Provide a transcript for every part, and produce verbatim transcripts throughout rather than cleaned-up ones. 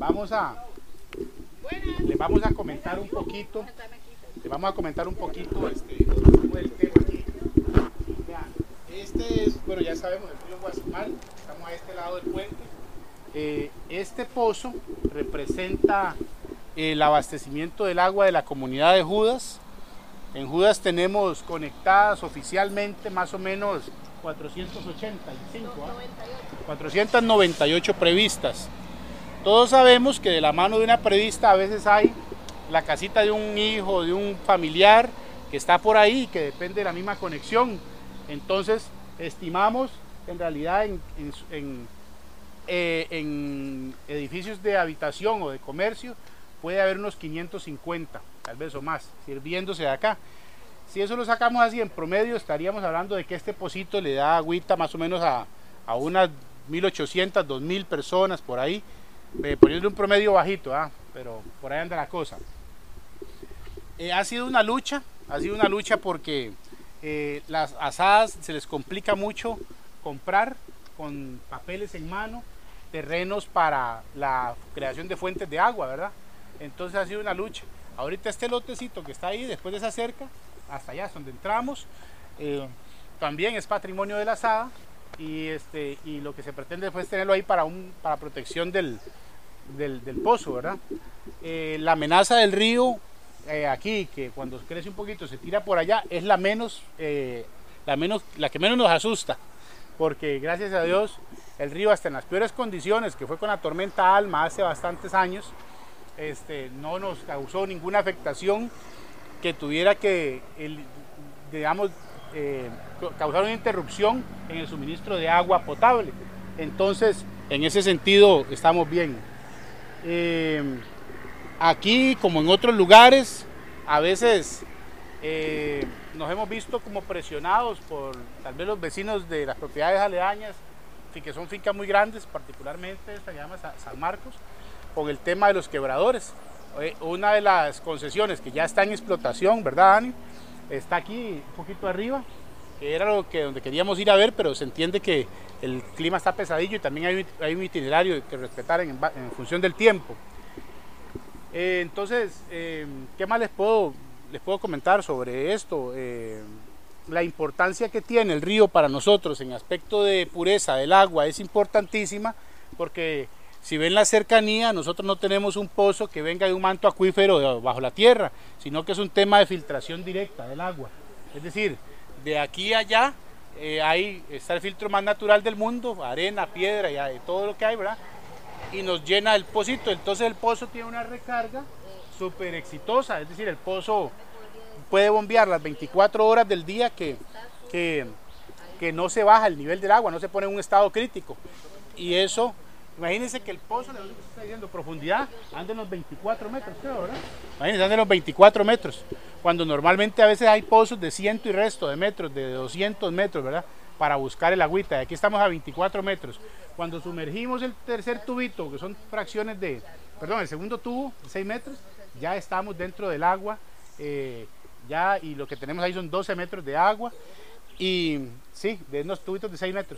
vamos a, les vamos a comentar un poquito, les vamos a comentar un poquito este, el tema aquí. Vean, este es, bueno, ya sabemos, el río Guasimal, estamos a este lado del puente. Eh, este pozo representa el abastecimiento del agua de la comunidad de Judas. En Judas tenemos conectadas oficialmente más o menos cuatrocientas ochenta y cinco, ¿eh? cuatrocientas noventa y ocho previstas. Todos sabemos que de la mano de una prevista a veces hay la casita de un hijo, de un familiar que está por ahí y que depende de la misma conexión. Entonces estimamos en realidad en, en, en, eh, en edificios de habitación o de comercio puede haber unos quinientos cincuenta, tal vez o más, sirviéndose de acá. Si eso lo sacamos así en promedio, estaríamos hablando de que este pocito le da agüita más o menos a, a unas mil ochocientas, dos mil personas por ahí, eh, poniendo un promedio bajito, ¿ah? Pero por ahí anda la cosa. Eh, ha sido una lucha, ha sido una lucha porque eh, las asadas se les complica mucho comprar con papeles en mano terrenos para la creación de fuentes de agua, ¿verdad? Entonces ha sido una lucha. Ahorita este lotecito que está ahí, después de esa cerca, hasta allá es donde entramos, eh, también es patrimonio de la asada y, este, y lo que se pretende después es tenerlo ahí para, un, para protección del, del, del pozo, ¿verdad? Eh, la amenaza del río eh, aquí, que cuando crece un poquito se tira por allá, es la, menos, eh, la, menos, la que menos nos asusta, porque gracias a Dios el río hasta en las peores condiciones, que fue con la tormenta Alma hace bastantes años, Este, no nos causó ninguna afectación que tuviera que, el, digamos, eh, causar una interrupción en el suministro de agua potable. Entonces, en ese sentido, estamos bien. Eh, aquí, como en otros lugares, a veces eh, nos hemos visto como presionados por tal vez los vecinos de las propiedades aledañas, que son fincas muy grandes, particularmente esta que se llama San Marcos, con el tema de los quebradores. Una de las concesiones que ya está en explotación, ¿verdad, Dani? Está aquí un poquito arriba, que era lo que donde queríamos ir a ver, pero se entiende que el clima está pesadillo y también hay, hay un itinerario que respetar en, en función del tiempo. Eh, entonces, eh, ¿qué más les puedo, les puedo comentar sobre esto? Eh, la importancia que tiene el río para nosotros en aspecto de pureza del agua es importantísima, porque si ven la cercanía, nosotros no tenemos un pozo que venga de un manto acuífero bajo la tierra, sino que es un tema de filtración directa del agua. Es decir, de aquí a allá eh, ahí está el filtro más natural del mundo, arena, piedra y de todo lo que hay, ¿verdad? Y nos llena el pocito. Entonces el pozo tiene una recarga súper exitosa, es decir, el pozo puede bombear las veinticuatro horas del día que, que, que no se baja el nivel del agua, no se pone en un estado crítico. Y eso... Imagínense que el pozo, le está diciendo profundidad, anda en los veinticuatro metros, creo, ¿verdad? Imagínense, anda en los veinticuatro metros, cuando normalmente a veces hay pozos de ciento y resto de metros, de doscientos metros, ¿verdad? Para buscar el agüita, y aquí estamos a veinticuatro metros. Cuando sumergimos el tercer tubito, que son fracciones de, perdón, el segundo tubo, seis metros, ya estamos dentro del agua, eh, ya, y lo que tenemos ahí son doce metros de agua, y sí, de unos tubitos de seis metros.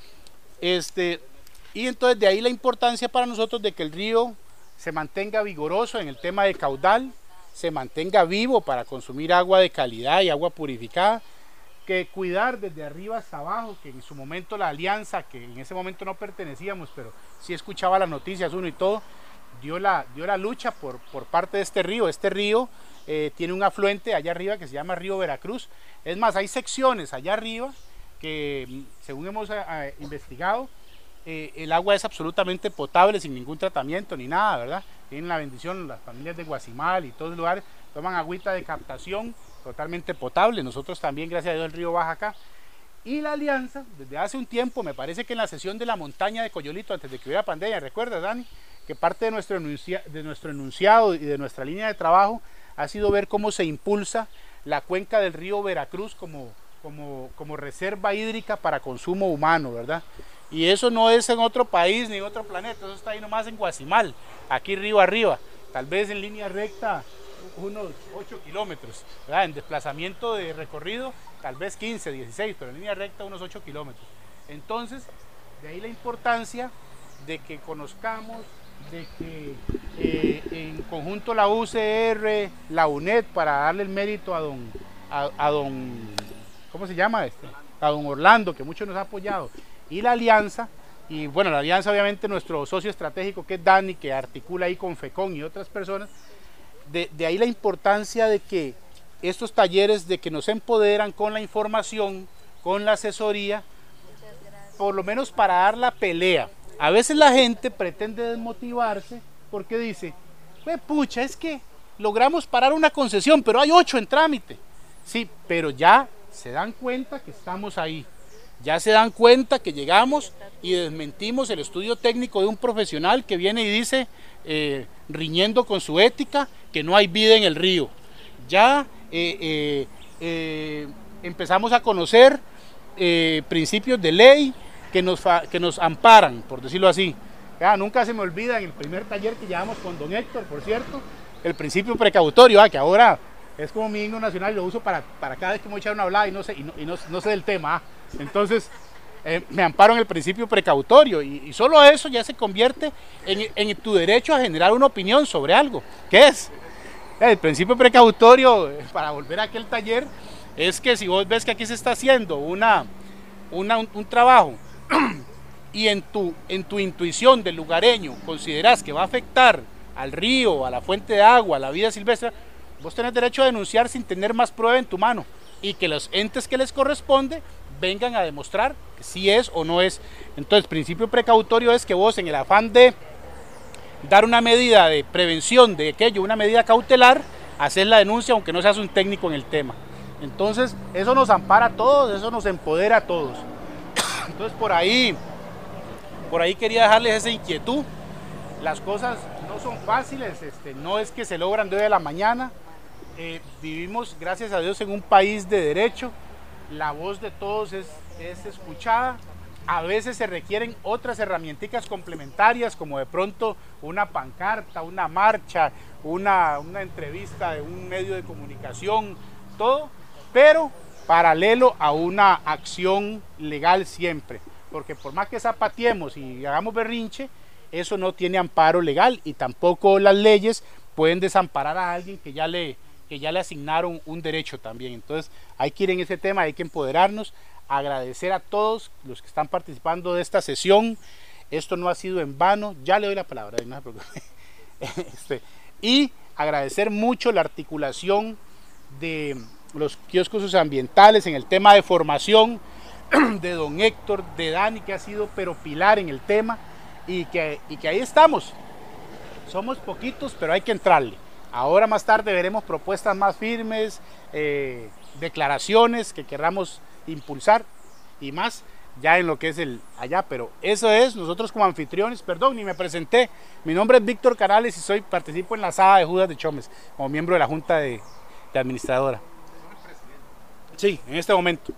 Este... Y entonces de ahí la importancia para nosotros de que el río se mantenga vigoroso en el tema de caudal, se mantenga vivo para consumir agua de calidad y agua purificada, que cuidar desde arriba hasta abajo, que en su momento la alianza, que en ese momento no pertenecíamos, pero sí escuchaba las noticias uno y todo, dio la, dio la lucha por, por parte de este río. Este río eh, tiene un afluente allá arriba que se llama Río Veracruz. Es más, hay secciones allá arriba que, según hemos eh, investigado, Eh, el agua es absolutamente potable, sin ningún tratamiento ni nada, ¿verdad? Tienen la bendición, las familias de Guasimal y todos los lugares toman agüita de captación totalmente potable. Nosotros también, gracias a Dios, el río baja acá. Y la alianza, desde hace un tiempo, me parece que en la sesión de la montaña de Coyolito, antes de que hubiera pandemia, ¿recuerdas, Dani? Que parte de nuestro, enuncia, de nuestro enunciado y de nuestra línea de trabajo ha sido ver cómo se impulsa la cuenca del río Veracruz como, como, como reserva hídrica para consumo humano, ¿verdad? Y eso no es en otro país ni en otro planeta, eso está ahí nomás en Guasimal, aquí río arriba, tal vez en línea recta unos ocho kilómetros, ¿verdad? En desplazamiento de recorrido tal vez quince, dieciséis, pero en línea recta unos ocho kilómetros. Entonces, de ahí la importancia de que conozcamos de que eh, en conjunto la U C R, la UNED, para darle el mérito a don, a, a don, ¿cómo se llama este? A don Orlando, que mucho nos ha apoyado, y la alianza, y bueno, la alianza obviamente nuestro socio estratégico que es Dani, que articula ahí con FECON y otras personas, de, de ahí la importancia de que estos talleres de que nos empoderan con la información, con la asesoría, por lo menos para dar la pelea. A veces la gente pretende desmotivarse porque dice, pues pucha, es que logramos parar una concesión, pero hay ocho en trámite. Sí, pero ya se dan cuenta que estamos ahí, ya se dan cuenta que llegamos y desmentimos el estudio técnico de un profesional que viene y dice, eh, riñendo con su ética, que no hay vida en el río. Ya eh, eh, eh, empezamos a conocer eh, principios de ley que nos, que nos amparan, por decirlo así. Ya, nunca se me olvida en el primer taller que llevamos con don Héctor, por cierto, el principio precautorio, ah, que ahora es como mi himno nacional, lo uso para, para cada vez que me voy a echar una hablada y no sé, y no, y no, no sé del tema. Ah. Entonces, eh, me amparo en el principio precautorio y, y solo eso ya se convierte en, en tu derecho a generar una opinión sobre algo. ¿Qué es? El principio precautorio, para volver a aquel taller, es que si vos ves que aquí se está haciendo una, una, un, un trabajo y en tu, en tu intuición del lugareño consideras que va a afectar al río, a la fuente de agua, a la vida silvestre, vos tenés derecho a denunciar sin tener más prueba en tu mano y que los entes que les corresponde vengan a demostrar que sí es o no es. Entonces, principio precautorio es que vos, en el afán de dar una medida de prevención de aquello, una medida cautelar, hacer la denuncia aunque no seas un técnico en el tema. Entonces, eso nos ampara a todos, eso nos empodera a todos. Entonces, por ahí, por ahí quería dejarles esa inquietud. Las cosas no son fáciles, este, no es que se logran de hoy a la mañana. Eh, vivimos, gracias a Dios, en un país de derecho. La voz de todos es, es escuchada. A veces se requieren otras herramientas complementarias, como de pronto una pancarta, una marcha, una, una entrevista de un medio de comunicación, todo, pero paralelo a una acción legal siempre. Porque por más que zapateemos y hagamos berrinche, eso no tiene amparo legal y tampoco las leyes pueden desamparar a alguien que ya le, que ya le asignaron un derecho también. Entonces hay que ir en ese tema, hay que empoderarnos, agradecer a todos los que están participando de esta sesión. Esto no ha sido en vano, ya le doy la palabra, no se preocupe. Este, y agradecer mucho la articulación de los kioscos ambientales en el tema de formación, de don Héctor, de Dani, que ha sido pero pilar en el tema, y que, y que ahí estamos. Somos poquitos, pero hay que entrarle. Ahora más tarde veremos propuestas más firmes, eh, declaraciones que queramos impulsar y más ya en lo que es el allá, pero eso es, nosotros como anfitriones, perdón, ni me presenté, mi nombre es Víctor Canales y soy, participo en la Asada de Judas de Chomes, como miembro de la Junta de, de Administradora. Sí, en este momento.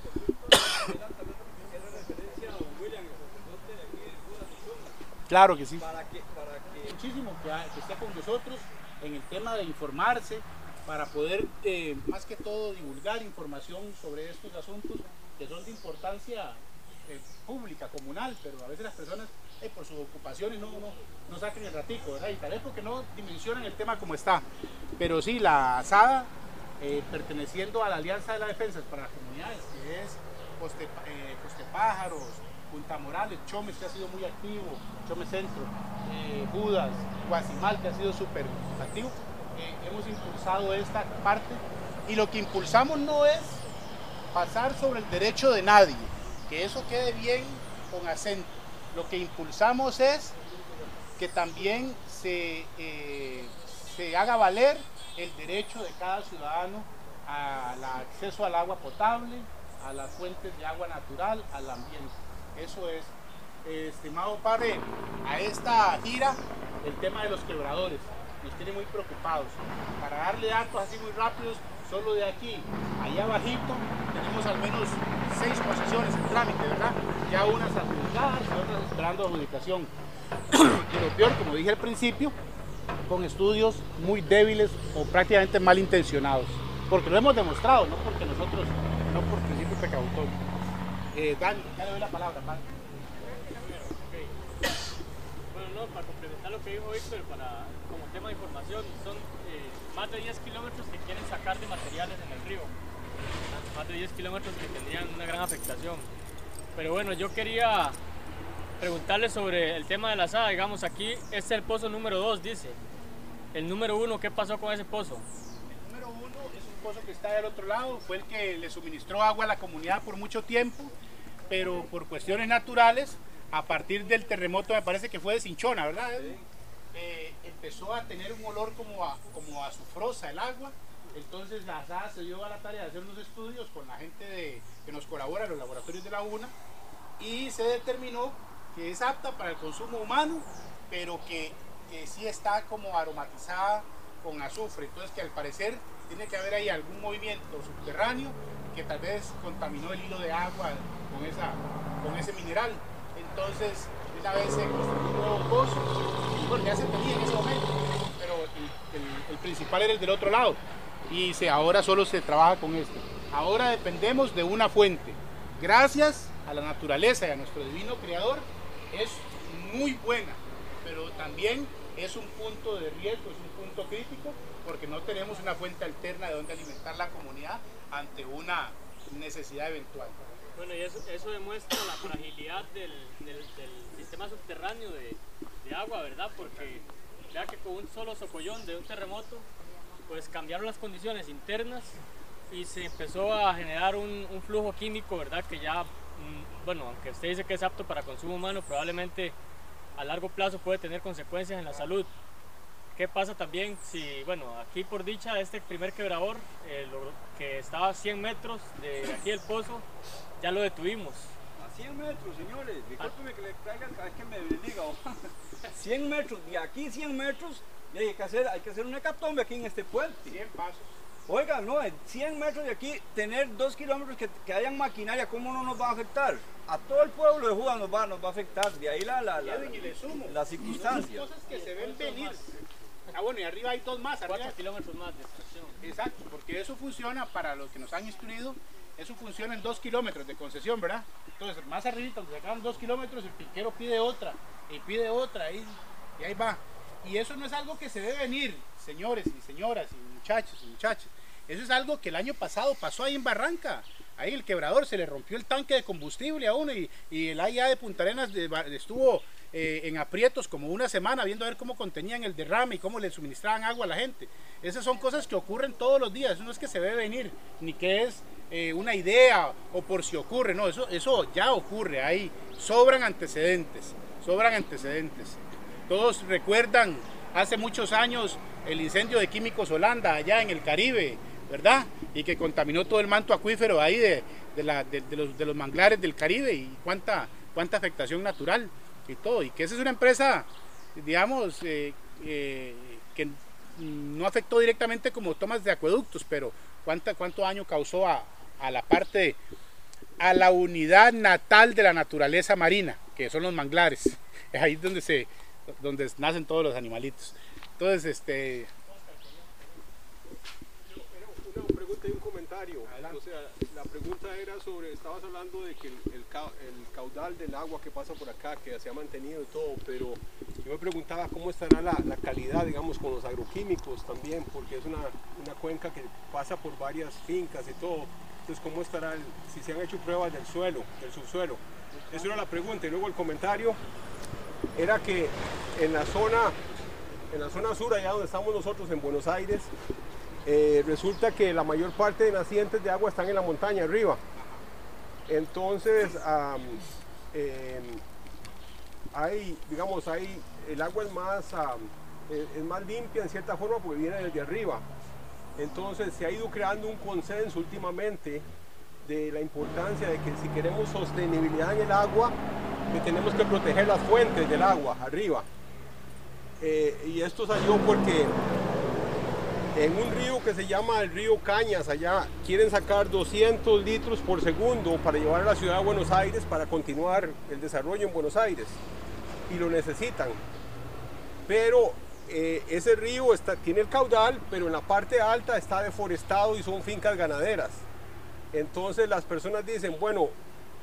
Claro que sí. Para que, para que... Muchísimo que, que esté con nosotros en el tema de informarse, para poder eh, más que todo divulgar información sobre estos asuntos que son de importancia eh, pública, comunal, pero a veces las personas eh, por sus ocupaciones no, no, no sacan el ratico, ¿verdad? Y tal vez porque no dimensionan el tema como está. Pero sí, la asada, eh, perteneciendo a la Alianza de las Defensas para las Comunidades, que es Coste, eh, Costepájaros, Punta Morales, Chomes, que ha sido muy activo, Chomes Centro, eh, Judas, Guasimal, que ha sido súper activo. Eh, hemos impulsado esta parte y lo que impulsamos no es pasar sobre el derecho de nadie, que eso quede bien con acento. Lo que impulsamos es que también se, eh, se haga valer el derecho de cada ciudadano al acceso al agua potable, a las fuentes de agua natural, al ambiente. Eso es, eh, estimado padre, a esta gira el tema de los quebradores nos tiene muy preocupados. Para darle datos así muy rápidos, solo de aquí, allá abajito, tenemos al menos seis concesiones en trámite, ¿verdad? Ya unas adjudicadas y otras esperando adjudicación. Y lo peor, como dije al principio, con estudios muy débiles o prácticamente malintencionados. Porque lo hemos demostrado, no porque nosotros, no por principio precautorio. Eh, Dani, ya le doy la palabra, padre. Bueno, no, para para complementar lo que dijo Víctor, para, como tema de información, son eh, más de diez kilómetros que quieren sacar de materiales en el río. Más de diez kilómetros que tendrían una gran afectación. Pero bueno, yo quería preguntarle sobre el tema de la azada. Digamos, aquí este es el pozo número dos, dice. El número uno, ¿qué pasó con ese pozo? El número uno es un pozo que está del otro lado, fue el que le suministró agua a la comunidad por mucho tiempo, pero por cuestiones naturales, a partir del terremoto, me parece que fue de Cinchona, ¿verdad? Sí. Eh, empezó a tener un olor como a, como a azufrosa el agua. Entonces la azada se dio a la tarea de hacer unos estudios con la gente de, que nos colabora en los laboratorios de la UNA, y se determinó que es apta para el consumo humano, pero que, que sí está como aromatizada con azufre. Entonces que al parecer tiene que haber ahí algún movimiento subterráneo que tal vez contaminó el hilo de agua con, esa, con ese mineral. Entonces una vez se construyó un nuevo pozo, y bueno, ya se tenía en ese momento, pero el, el, el principal era el del otro lado. Y se, ahora solo se trabaja con esto. Ahora dependemos de una fuente. Gracias a la naturaleza y a nuestro divino creador, es muy buena, pero también es un punto de riesgo, es un punto crítico, porque no tenemos una fuente alterna de donde alimentar la comunidad ante una necesidad eventual. Bueno, y eso, eso demuestra la fragilidad del, del, del sistema subterráneo de, de agua, ¿verdad? Porque vea que con un solo socollón de un terremoto, pues cambiaron las condiciones internas y se empezó a generar un, un flujo químico, ¿verdad? Que ya, bueno, aunque usted dice que es apto para consumo humano, probablemente a largo plazo puede tener consecuencias en la salud. ¿Qué pasa también si, bueno, aquí por dicha, este primer quebrador, eh, lo, que estaba a cien metros de aquí del pozo, ya lo detuvimos? A cien metros, señores, discúlpeme que le traiga, es que me diga, cien metros, de aquí cien metros, y hay que hacer, hay que hacer una hecatombe aquí en este puente. cien pasos. Oiga, no, en cien metros de aquí, tener dos kilómetros que, que hayan maquinaria, ¿cómo no nos va a afectar? A todo el pueblo de Judas nos va, nos va a afectar, de ahí la, la, la, y le sumo, la circunstancia. Son cosas que se ven venir. Ah, bueno, y arriba hay dos más. Cuatro kilómetros más de extracción. Exacto, porque eso funciona, para los que nos han instruido, eso funciona en dos kilómetros de concesión, ¿verdad? Entonces, más arriba, donde se acaban dos kilómetros, el piquero pide otra, y pide otra, y, y ahí va. Y eso no es algo que se debe venir, señores y señoras y muchachos y muchachas. Eso es algo que el año pasado pasó ahí en Barranca. Ahí el quebrador se le rompió el tanque de combustible a uno, y, y el A I A de Punta Arenas de, estuvo eh, en aprietos como una semana viendo a ver cómo contenían el derrame y cómo le suministraban agua a la gente. Esas son cosas que ocurren todos los días. Eso no es que se debe venir, ni que es eh, una idea o por si ocurre. No, eso, eso ya ocurre. Ahí sobran antecedentes, sobran antecedentes. Todos recuerdan hace muchos años el incendio de Químicos Holanda allá en el Caribe, ¿verdad? Y que contaminó todo el manto acuífero ahí de, de, la, de, de, los, de los manglares del Caribe, y cuánta, cuánta afectación natural y todo. Y que esa es una empresa, digamos, eh, eh, que no afectó directamente como tomas de acueductos, pero cuánta, cuánto daño causó a, a la parte, a la unidad natal de la naturaleza marina, que son los manglares. Es ahí donde se... donde nacen todos los animalitos. Entonces, este... Una pregunta y un comentario. Adelante. O sea, la pregunta era sobre, estabas hablando de que el, el, el caudal del agua que pasa por acá, que se ha mantenido y todo, pero yo me preguntaba cómo estará la, la calidad, digamos, con los agroquímicos también, porque es una, una cuenca que pasa por varias fincas y todo. Entonces, ¿cómo estará, el, si se han hecho pruebas del suelo, del subsuelo? Esa era la pregunta. Y luego el comentario era que en la zona, en la zona sur, allá donde estamos nosotros en Buenos Aires, eh, resulta que la mayor parte de nacientes de agua están en la montaña arriba. Entonces, um, eh, hay, digamos, hay, el agua es más, um, es más limpia en cierta forma porque viene desde arriba. Entonces se ha ido creando un consenso últimamente de la importancia de que si queremos sostenibilidad en el agua, que tenemos que proteger las fuentes del agua arriba. Eh, y esto salió porque en un río que se llama el río Cañas, allá quieren sacar doscientos litros por segundo para llevar a la ciudad de Buenos Aires para continuar el desarrollo en Buenos Aires, y lo necesitan. Pero eh, ese río está, tiene el caudal, pero en la parte alta está deforestado y son fincas ganaderas. Entonces las personas dicen, bueno,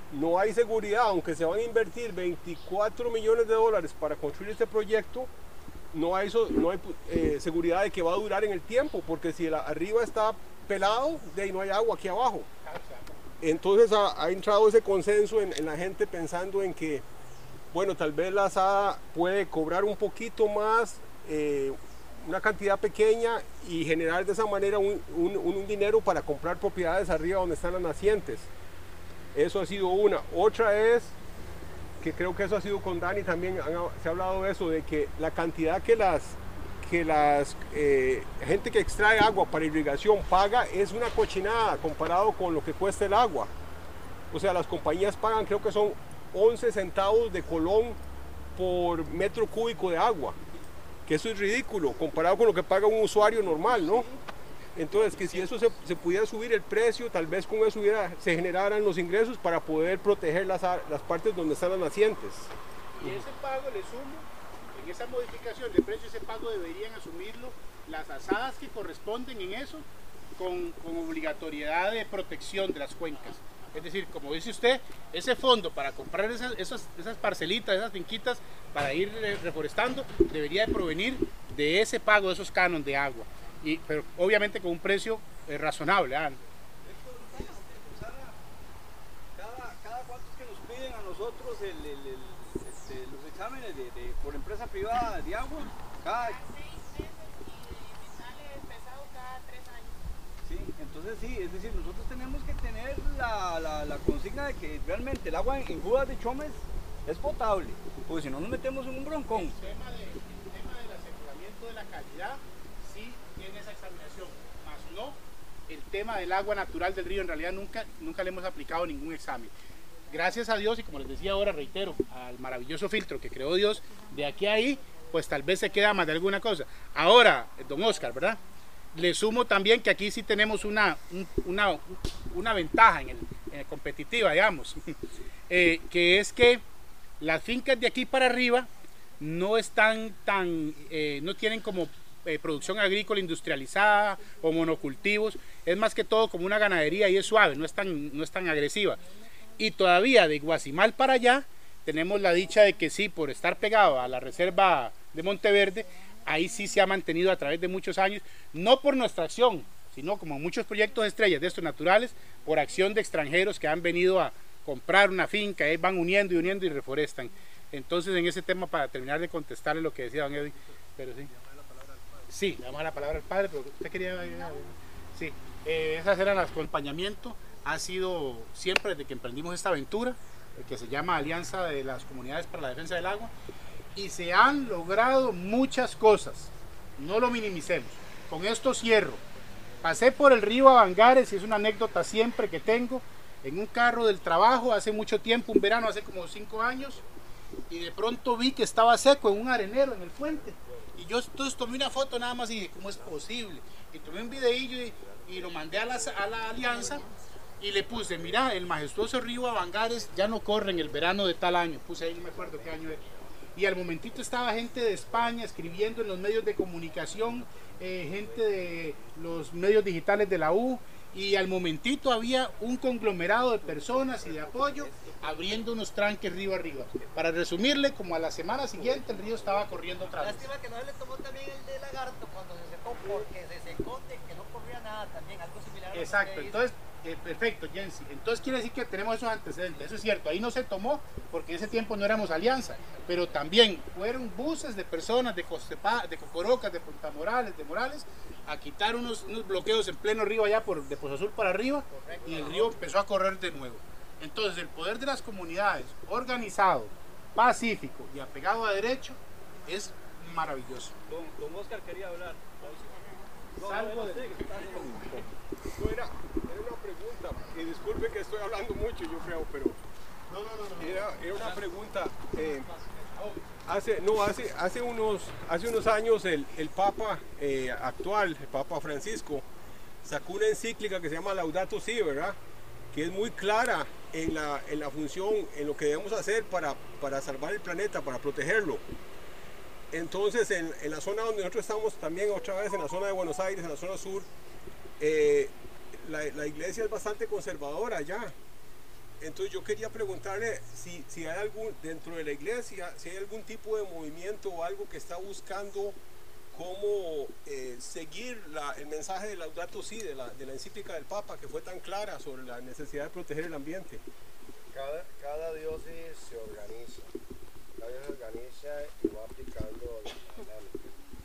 no hay seguridad, aunque se van a invertir veinticuatro millones de dólares para construir este proyecto, no hay, no hay eh, seguridad de que va a durar en el tiempo, porque si la, arriba está pelado, de ahí no hay agua aquí abajo. Entonces ha, ha entrado ese consenso en, en la gente pensando en que, bueno, tal vez la ASADA puede cobrar un poquito más, eh, una cantidad pequeña y generar de esa manera un, un, un dinero para comprar propiedades arriba donde están las nacientes. Eso ha sido una. Otra es, que creo que eso ha sido con Dani también, han, se ha hablado de eso, de que la cantidad que las que las eh, gente que extrae agua para irrigación paga es una cochinada comparado con lo que cuesta el agua. O sea, las compañías pagan, creo que son once centavos de colón por metro cúbico de agua, que eso es ridículo comparado con lo que paga un usuario normal, ¿no? Entonces, que si eso se, se pudiera subir el precio, tal vez con eso hubiera, se generaran los ingresos para poder proteger las, las partes donde están las nacientes. Y ese pago, le sumo, en esa modificación de precio, ese pago deberían asumirlo las asadas que corresponden en eso, con, con obligatoriedad de protección de las cuencas. Es decir, como dice usted, ese fondo para comprar esas, esas, esas parcelitas, esas finquitas para ir reforestando, debería de provenir de ese pago de esos cánones de agua. Y, pero obviamente con un precio eh, razonable. ¿eh? Cada, cada cuánto es que nos piden a nosotros el, el, el, este, los exámenes de, de, por empresa privada de agua, cada seis meses y me sale pesado cada tres años. Sí, entonces sí, es decir, nosotros tenemos que tener la, la, la consigna de que realmente el agua en Judas de Chomes es potable, porque si no nos metemos en un broncón. El tema, de, el tema del aseguramiento de la calidad sí tiene esa examinación, más no el tema del agua natural del río. En realidad nunca, nunca le hemos aplicado ningún examen. Gracias a Dios, y como les decía ahora, reitero, al maravilloso filtro que creó Dios, de aquí a ahí, pues tal vez se queda más de alguna cosa. Ahora, don Oscar, ¿verdad? Le sumo también que aquí sí tenemos una, una, una ventaja en el, en el competitiva, digamos, eh, que es que las fincas de aquí para arriba no están tan, eh, no tienen como eh, producción agrícola industrializada o monocultivos, es más que todo como una ganadería y es suave, no es tan, no es tan agresiva. Y todavía de Guasimal para allá tenemos la dicha de que sí, por estar pegado a la reserva de Monteverde, ahí sí se ha mantenido a través de muchos años, no por nuestra acción, sino como muchos proyectos estrellas de estos naturales, por acción de extranjeros que han venido a comprar una finca, ahí van uniendo y uniendo y reforestan. Entonces, en ese tema, para terminar de contestarle lo que decía don Edwin, pero sí. Sí, le damos la palabra al padre, pero usted quería... Sí, eh, esas eran las acompañamientos. Ha sido siempre desde que emprendimos esta aventura, que se llama Alianza de las Comunidades para la Defensa del Agua, y se han logrado muchas cosas, no lo minimicemos. Con esto cierro. Pasé por el río Avangares y es una anécdota siempre que tengo, en un carro del trabajo hace mucho tiempo, un verano hace como cinco años, y de pronto vi que estaba seco en un arenero en el puente, y yo entonces tomé una foto nada más y dije, ¿cómo es posible? Y tomé un videillo y, y lo mandé a la, a la alianza y le puse, mira, el majestuoso río Avangares ya no corre en el verano de tal año, puse ahí, no me acuerdo qué año era. Y al momentito estaba gente de España escribiendo en los medios de comunicación, eh, gente de los medios digitales de la U, y al momentito había un conglomerado de personas y de apoyo abriendo unos tranques río arriba. Para resumirle, como a la semana siguiente el río estaba corriendo otra vez. Lástima que no se le tomó también el de Lagarto cuando se secó, porque se secó de que no corría nada también, algo similar. Exacto, entonces, eh, perfecto, Jensi. Entonces quiere decir que tenemos esos antecedentes, eso es cierto, ahí no se tomó porque en ese tiempo no éramos alianza, pero también fueron buses de personas de Costepa, de Cocorocas, de Punta Morales, de Morales, a quitar unos, unos bloqueos en pleno río allá por, de Pozo Azul para arriba, y el río empezó a correr de nuevo. Entonces el poder de las comunidades, organizado, pacífico y apegado a derecho, es maravilloso. Don, don Oscar quería hablar. Salvo de... No, era, era una pregunta, y disculpe que estoy hablando mucho, yo creo, pero No, no, no, no. era, era una pregunta. Eh, hace, no, hace, hace, unos, hace unos años el, el Papa eh, actual, el Papa Francisco, sacó una encíclica que se llama Laudato Si, ¿verdad? Que es muy clara en la, en la función, en lo que debemos hacer para, para salvar el planeta, para protegerlo. Entonces, en, en la zona donde nosotros estamos, también otra vez en la zona de Buenos Aires, en la zona sur, eh, la, la iglesia es bastante conservadora allá. Entonces yo quería preguntarle si, si hay algún, dentro de la iglesia, si hay algún tipo de movimiento o algo que está buscando cómo eh, seguir la, el mensaje de Laudato Si, de la, de la encíclica del Papa, que fue tan clara sobre la necesidad de proteger el ambiente. Cada, cada diócesis se organiza, cada diócesis se organiza y va aplicando la dinámica.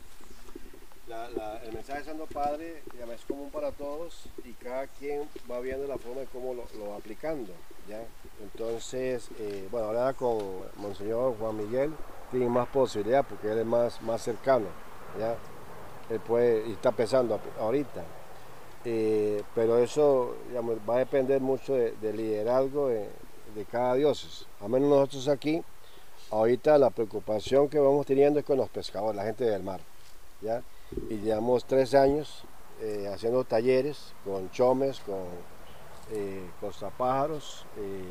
La, la, el mensaje de Santo Padre digamos, es común para todos y cada quien va viendo la forma de cómo lo, lo va aplicando. ¿Ya? Entonces, eh, bueno, ahora con Monseñor Juan Miguel tiene más posibilidad porque él es más, más cercano. ¿Ya? Él puede, y está pensando ahorita. Eh, pero eso digamos, va a depender mucho del de liderazgo de, de cada diócesis. Al menos nosotros aquí, ahorita la preocupación que vamos teniendo es con los pescadores, la gente del mar. ¿Ya? Y llevamos tres años eh, haciendo talleres con chomes, con eh, costapájaros, eh,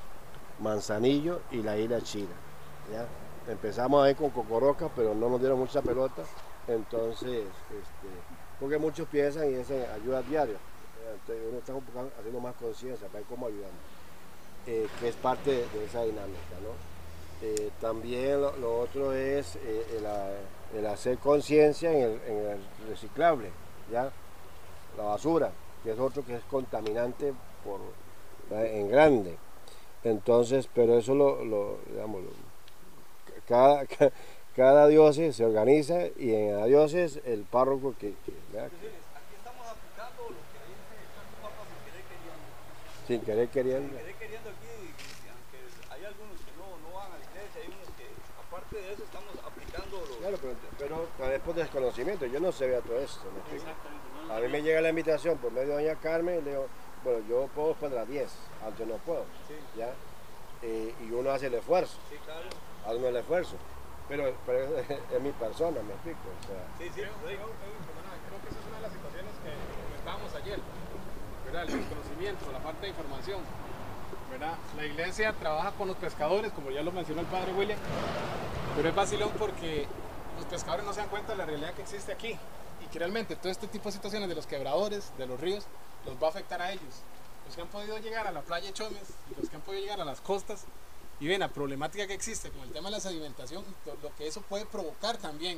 Manzanillo y la isla China. ¿Ya? Empezamos ahí con cocorocas, pero no nos dieron mucha pelota, entonces, este, porque muchos piensan y dicen ayuda diaria. Entonces uno está haciendo más conciencia para ver cómo ayudamos, eh, que es parte de, de esa dinámica, ¿no? Eh, también lo, lo otro es eh, el, el hacer conciencia en el, en el reciclable, ¿ya? La basura, que es otro que es contaminante por, en grande. Entonces, pero eso lo, lo digamos, lo, cada, cada, cada diócesis se organiza y en la diócesis el párroco que... que ¿verdad? Aquí estamos aplicando lo que dice el Santo Papa sin querer queriendo. Sin querer queriendo. Sin querer queriendo aquí, aunque hay algunos que no, no van a la iglesia, hay unos que aparte de eso estamos aplicando lo... Claro, pero, pero tal vez por desconocimiento, yo no sabía todo esto. ¿Me explico? Exactamente. No, A mí me llega la invitación por medio de doña Carmen y le digo, bueno, yo puedo después de las diez, antes no puedo, Sí. ¿ya? Eh, y uno hace el esfuerzo, Sí, claro. hace uno el esfuerzo, pero, pero es, es mi persona, me explico, o sea, Sí, sí, Creo, sí. creo- creo- creo que esa es una de las situaciones que comentábamos ayer, ¿verdad? El desconocimiento, la falta de información, ¿verdad? La iglesia trabaja con los pescadores, como ya lo mencionó el padre William, pero es vacilón porque los pescadores no se dan cuenta de la realidad que existe aquí y que realmente todo este tipo de situaciones de los quebradores, de los ríos, los va a afectar a ellos. Los que han podido llegar a la playa de Chomes y los que han podido llegar a las costas y ven la problemática que existe con el tema de la sedimentación y todo lo que eso puede provocar también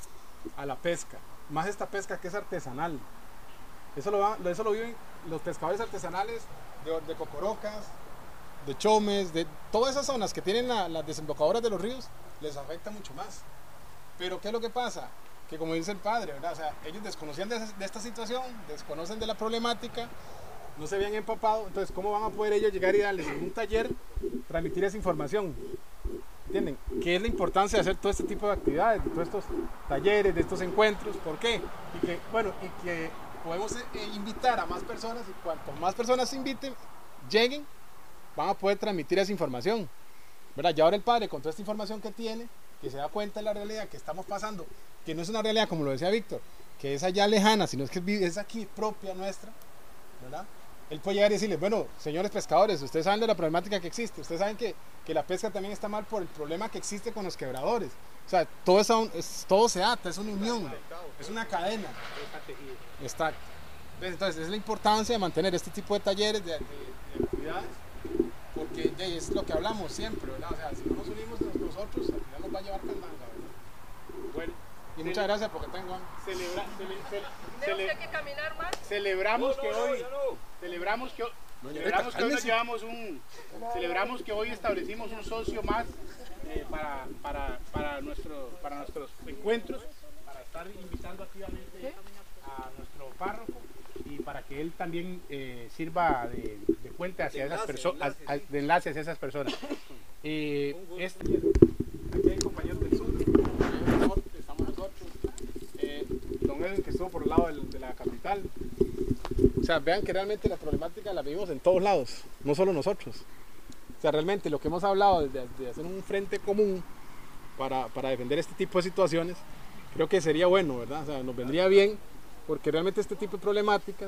a la pesca, más esta pesca que es artesanal. Eso lo, va- eso lo viven los pescadores artesanales de, de cocorocas, de chomes, de todas esas zonas que tienen la- las desembocadoras de los ríos, les afecta mucho más. Pero ¿qué es lo que pasa? Que como dice el padre, ¿verdad? O sea, ellos desconocían de, esa- de esta situación, desconocen de la problemática, no se habían empapado, entonces ¿cómo van a poder ellos llegar y darles en un taller, transmitir esa información? ¿Entienden? ¿Qué es la importancia de hacer todo este tipo de actividades, de todos estos talleres, de estos encuentros? ¿Por qué? Y que, bueno, y que podemos eh, invitar a más personas y cuanto más personas se inviten, lleguen, van a poder transmitir esa información, ¿verdad? Ya ahora el padre con toda esta información que tiene, que se da cuenta de la realidad que estamos pasando, que no es una realidad como lo decía Víctor, que es allá lejana, sino es que es aquí propia nuestra, ¿verdad? Él puede llegar y decirles, bueno, señores pescadores, ustedes saben de la problemática que existe, ustedes saben que, que la pesca también está mal por el problema que existe con los quebradores. O sea, todo, eso, es, todo se ata, es una unión, es una cadena. Está. Entonces, es la importancia de mantener este tipo de talleres, de, de, de actividades, porque ya, es lo que hablamos siempre, ¿verdad? O sea, si no nos unimos nosotros, al final nos va a llevar candanga, ¿verdad? Bueno, y muchas gracias porque tengo celebra, cele, cele, cele, Tenemos que caminar más. celebramos No, que no, no, hoy ya no. celebramos que, Doña celebramos Rita, que hoy nos cálmese. llevamos un celebramos que hoy establecimos un socio más eh, para, para, para, nuestro, para nuestros encuentros, para estar invitando activamente a nuestro párroco y para que él también eh, sirva de, de puente hacia De esas enlace, personas, enlace, sí. de enlace hacia esas personas. Eh, Un gusto. este, aquí hay compañeros del sur, compañeros del norte, estamos nosotros, eh, don Edwin que estuvo por el lado del- de la capital. O sea, vean que realmente la problemática la vivimos en todos lados, no solo nosotros. O sea, realmente lo que hemos hablado de, de hacer un frente común para, para defender este tipo de situaciones, creo que sería bueno, ¿verdad? O sea, nos vendría bien, porque realmente este tipo de problemáticas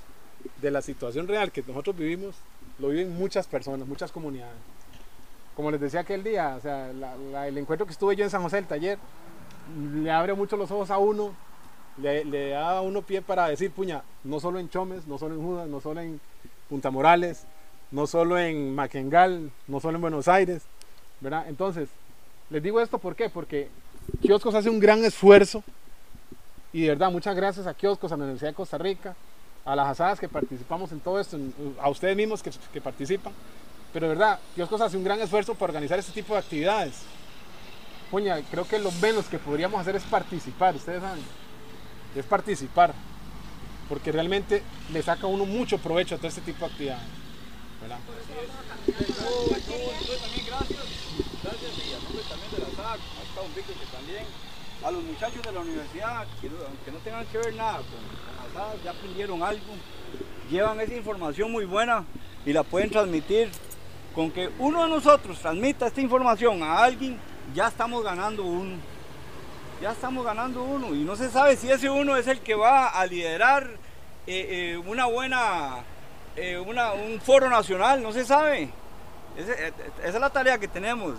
de la situación real que nosotros vivimos, lo viven muchas personas, muchas comunidades. Como les decía aquel día, o sea, la- la- el encuentro que estuve yo en San José, el taller, le abre mucho los ojos a uno, le, le da a uno pie para decir, puña, no solo en Chomes, no solo en Judas, no solo en Punta Morales, no solo en Maquengal, no solo en Buenos Aires, ¿verdad? Entonces, les digo esto, ¿por qué? Porque Kioscos hace un gran esfuerzo y de verdad, muchas gracias a Kioscos, a la Universidad de Costa Rica, a las asadas que participamos en todo esto, a ustedes mismos que, que participan, pero de verdad, Kioscos hace un gran esfuerzo para organizar este tipo de actividades. Puña, creo que lo menos que podríamos hacer es participar, ustedes saben, es participar, porque realmente le saca a uno mucho provecho a todo este tipo de actividades, ¿verdad? Entonces también gracias, gracias y a nombre también de la S A C, ha estado un Víctor que también, a los muchachos de la universidad, que no, aunque no tengan que ver nada con, con la S A C, ya aprendieron algo, llevan esa información muy buena y la pueden transmitir. Con que uno de nosotros transmita esta información a alguien, ya estamos ganando uno, ya estamos ganando uno y no se sabe si ese uno es el que va a liderar eh, eh, una buena, eh, una, un foro nacional, no se sabe. Ese, esa es la tarea que tenemos.